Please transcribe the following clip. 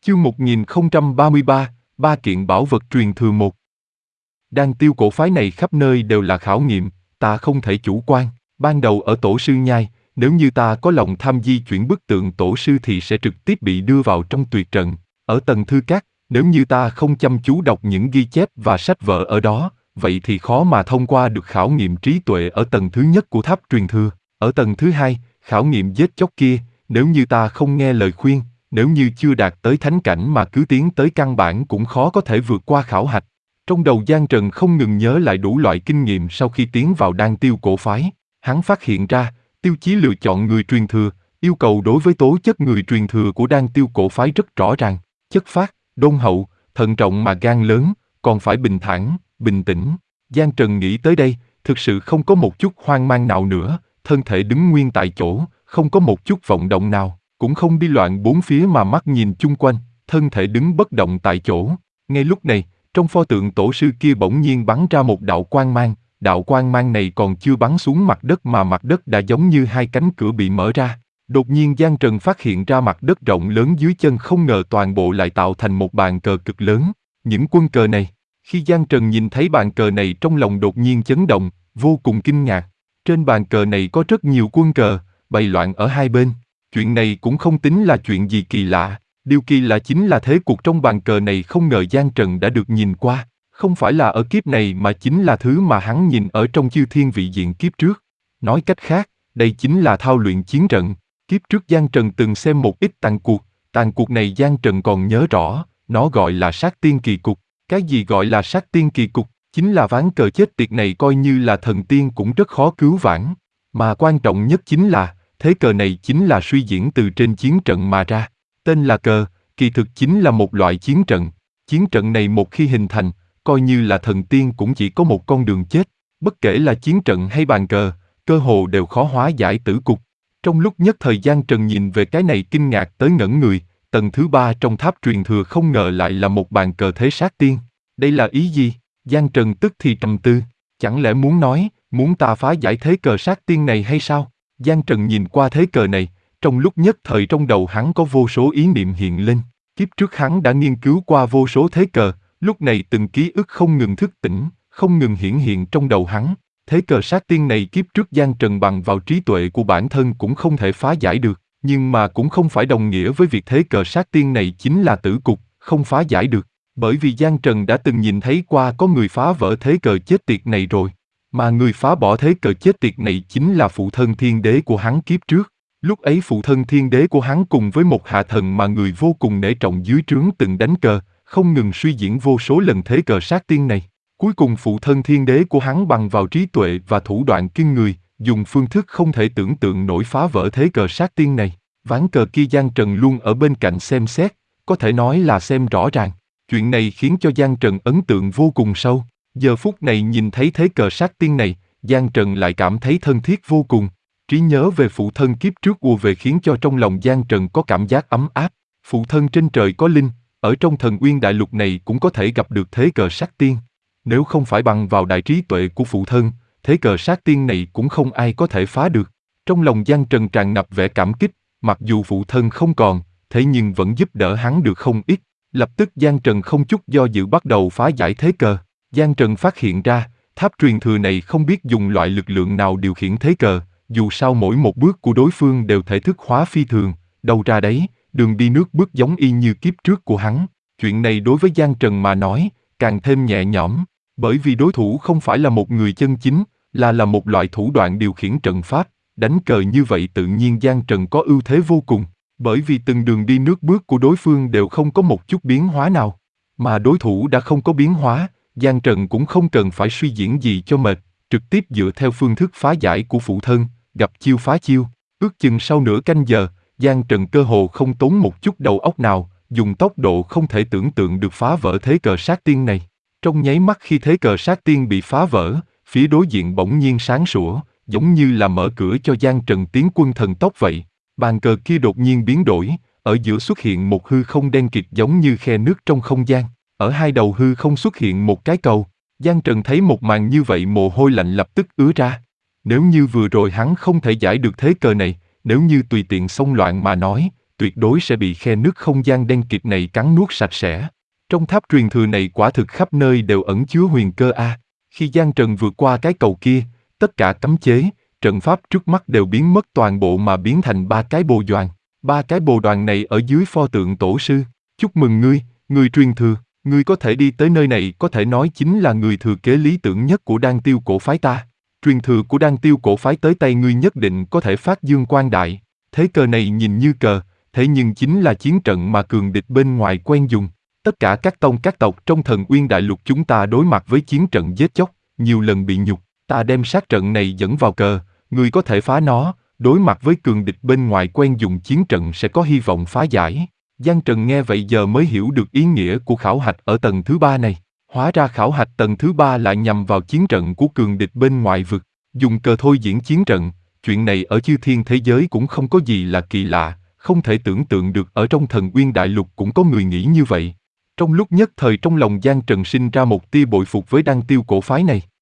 Chương 1033, ba kiện bảo vật truyền thừa 1. Đan tiêu cổ phái này khắp nơi đều là khảo nghiệm, ta không thể chủ quan. Ban đầu ở tổ sư nhai, nếu như ta có lòng tham di chuyển bức tượng tổ sư thì sẽ trực tiếp bị đưa vào trong tuyệt trận. Ở tầng thư các, nếu như ta không chăm chú đọc những ghi chép và sách vở ở đó, vậy thì khó mà thông qua được khảo nghiệm trí tuệ ở tầng thứ nhất của tháp truyền thừa. Ở tầng thứ hai, khảo nghiệm giết chóc kia, nếu như ta không nghe lời khuyên, nếu như chưa đạt tới thánh cảnh mà cứ tiến tới căn bản cũng khó có thể vượt qua khảo hạch. Trong đầu Giang Trần không ngừng nhớ lại đủ loại kinh nghiệm sau khi tiến vào đan tiêu cổ phái. Hắn phát hiện ra, tiêu chí lựa chọn người truyền thừa, yêu cầu đối với tố chất người truyền thừa của đan tiêu cổ phái rất rõ ràng. Chất phác, đôn hậu, thận trọng mà gan lớn, còn phải bình thản, bình tĩnh. Giang Trần nghĩ tới đây, thực sự không có một chút hoang mang nào nữa, thân thể đứng nguyên tại chỗ, không có một chút vọng động nào, cũng không đi loạn bốn phía mà mắt nhìn chung quanh, thân thể đứng bất động tại chỗ. Ngay lúc này, trong pho tượng tổ sư kia bỗng nhiên bắn ra một đạo quang mang này còn chưa bắn xuống mặt đất mà mặt đất đã giống như hai cánh cửa bị mở ra. Đột nhiên Giang Trần phát hiện ra mặt đất rộng lớn dưới chân không ngờ toàn bộ lại tạo thành một bàn cờ cực lớn. Những quân cờ này, khi Giang Trần nhìn thấy bàn cờ này trong lòng đột nhiên chấn động, vô cùng kinh ngạc. Trên bàn cờ này có rất nhiều quân cờ, bày loạn ở hai bên. Chuyện này cũng không tính là chuyện gì kỳ lạ. Điều kỳ lạ chính là thế cuộc trong bàn cờ này không ngờ Giang Trần đã được nhìn qua. Không phải là ở kiếp này mà chính là thứ mà hắn nhìn ở trong chư thiên vị diện kiếp trước. Nói cách khác, đây chính là thao luyện chiến trận. Kiếp trước Giang Trần từng xem một ít tàn cuộc này Giang Trần còn nhớ rõ, nó gọi là sát tiên kỳ cục. Cái gì gọi là sát tiên kỳ cục? Chính là ván cờ chết tiệt này coi như là thần tiên cũng rất khó cứu vãn. Mà quan trọng nhất chính là, thế cờ này chính là suy diễn từ trên chiến trận mà ra. Tên là cờ, kỳ thực chính là một loại chiến trận. Chiến trận này một khi hình thành, coi như là thần tiên cũng chỉ có một con đường chết. Bất kể là chiến trận hay bàn cờ, cơ hồ đều khó hóa giải tử cục. Trong lúc nhất thời Giang Trần nhìn về cái này kinh ngạc tới ngẩn người, tầng thứ 3 trong tháp truyền thừa không ngờ lại là một bàn cờ thế sát tiên. Đây là ý gì? Giang Trần tức thì trầm tư, chẳng lẽ muốn nói, muốn ta phá giải thế cờ sát tiên này hay sao? Giang Trần nhìn qua thế cờ này, trong lúc nhất thời trong đầu hắn có vô số ý niệm hiện lên. Kiếp trước hắn đã nghiên cứu qua vô số thế cờ, lúc này từng ký ức không ngừng thức tỉnh, không ngừng hiển hiện trong đầu hắn. Thế cờ sát tiên này kiếp trước Giang Trần bằng vào trí tuệ của bản thân cũng không thể phá giải được, nhưng mà cũng không phải đồng nghĩa với việc thế cờ sát tiên này chính là tử cục, không phá giải được. Bởi vì Giang Trần đã từng nhìn thấy qua có người phá vỡ thế cờ chết tiệt này rồi, mà người phá bỏ thế cờ chết tiệt này chính là phụ thân thiên đế của hắn kiếp trước. Lúc ấy phụ thân thiên đế của hắn cùng với một hạ thần mà người vô cùng nể trọng dưới trướng từng đánh cờ, không ngừng suy diễn vô số lần thế cờ sát tiên này. Cuối cùng phụ thân thiên đế của hắn bằng vào trí tuệ và thủ đoạn kinh người, dùng phương thức không thể tưởng tượng nổi phá vỡ thế cờ sát tiên này. Ván cờ kia Giang Trần luôn ở bên cạnh xem xét, có thể nói là xem rõ ràng. Chuyện này khiến cho Giang Trần ấn tượng vô cùng sâu. Giờ phút này nhìn thấy thế cờ sát tiên này, Giang Trần lại cảm thấy thân thiết vô cùng. Trí nhớ về phụ thân kiếp trước ùa về khiến cho trong lòng Giang Trần có cảm giác ấm áp. Phụ thân trên trời có linh, ở trong thần uyên đại lục này cũng có thể gặp được thế cờ sát tiên. Nếu không phải bằng vào đại trí tuệ của phụ thân, thế cờ sát tiên này cũng không ai có thể phá được. Trong lòng Giang Trần tràn ngập vẻ cảm kích, mặc dù phụ thân không còn, thế nhưng vẫn giúp đỡ hắn được không ít. Lập tức Giang Trần không chút do dự bắt đầu phá giải thế cờ. Giang Trần phát hiện ra, tháp truyền thừa này không biết dùng loại lực lượng nào điều khiển thế cờ, dù sao mỗi một bước của đối phương đều thể thức hóa phi thường, đâu ra đấy, đường đi nước bước giống y như kiếp trước của hắn. Chuyện này đối với Giang Trần mà nói, càng thêm nhẹ nhõm, bởi vì đối thủ không phải là một người chân chính, là một loại thủ đoạn điều khiển trận pháp, đánh cờ như vậy tự nhiên Giang Trần có ưu thế vô cùng. Bởi vì từng đường đi nước bước của đối phương đều không có một chút biến hóa nào. Mà đối thủ đã không có biến hóa, Giang Trần cũng không cần phải suy diễn gì cho mệt, trực tiếp dựa theo phương thức phá giải của phụ thân, gặp chiêu phá chiêu. Ước chừng sau nửa canh giờ, Giang Trần cơ hồ không tốn một chút đầu óc nào, dùng tốc độ không thể tưởng tượng được phá vỡ thế cờ sát tiên này. Trong nháy mắt khi thế cờ sát tiên bị phá vỡ, phía đối diện bỗng nhiên sáng sủa, giống như là mở cửa cho Giang Trần tiến quân thần tốc vậy. Bàn cờ kia đột nhiên biến đổi, ở giữa xuất hiện một hư không đen kịt giống như khe nước trong không gian. Ở hai đầu hư không xuất hiện một cái cầu. Giang Trần thấy một màn như vậy mồ hôi lạnh lập tức ứa ra. Nếu như vừa rồi hắn không thể giải được thế cờ này, nếu như tùy tiện xông loạn mà nói, tuyệt đối sẽ bị khe nứt không gian đen kịt này cắn nuốt sạch sẽ. Trong tháp truyền thừa này quả thực khắp nơi đều ẩn chứa huyền cơ a. Khi Giang Trần vượt qua cái cầu kia, tất cả cấm chế, trận pháp trước mắt đều biến mất toàn bộ mà biến thành 3 cái bồ đoàn. 3 cái bồ đoàn này ở dưới pho tượng tổ sư. Chúc mừng ngươi, người truyền thừa, ngươi có thể đi tới nơi này có thể nói chính là người thừa kế lý tưởng nhất của Đan Tiêu cổ phái ta. Truyền thừa của Đan Tiêu cổ phái tới tay ngươi nhất định có thể phát dương quang đại. Thế cờ này nhìn như cờ, thế nhưng chính là chiến trận mà cường địch bên ngoài quen dùng. Tất cả các tông các tộc trong Thần Uyên Đại Lục chúng ta đối mặt với chiến trận giết chóc, nhiều lần bị nhục. Ta đem sát trận này dẫn vào cờ, ngươi có thể phá nó, đối mặt với cường địch bên ngoài quen dùng chiến trận sẽ có hy vọng phá giải. Giang Trần nghe vậy giờ mới hiểu được ý nghĩa của khảo hạch ở tầng thứ 3 này. Hóa ra khảo hạch tầng thứ 3 lại nhằm vào chiến trận của cường địch bên ngoài vực. Dùng cờ thôi diễn chiến trận, chuyện này ở chư thiên thế giới cũng không có gì là kỳ lạ, không thể tưởng tượng được ở trong Thần Uyên Đại Lục cũng có người nghĩ như vậy. Trong lúc nhất thời trong lòng Giang Trần sinh ra một tia bội phục với Đan Tiêu cổ phái này.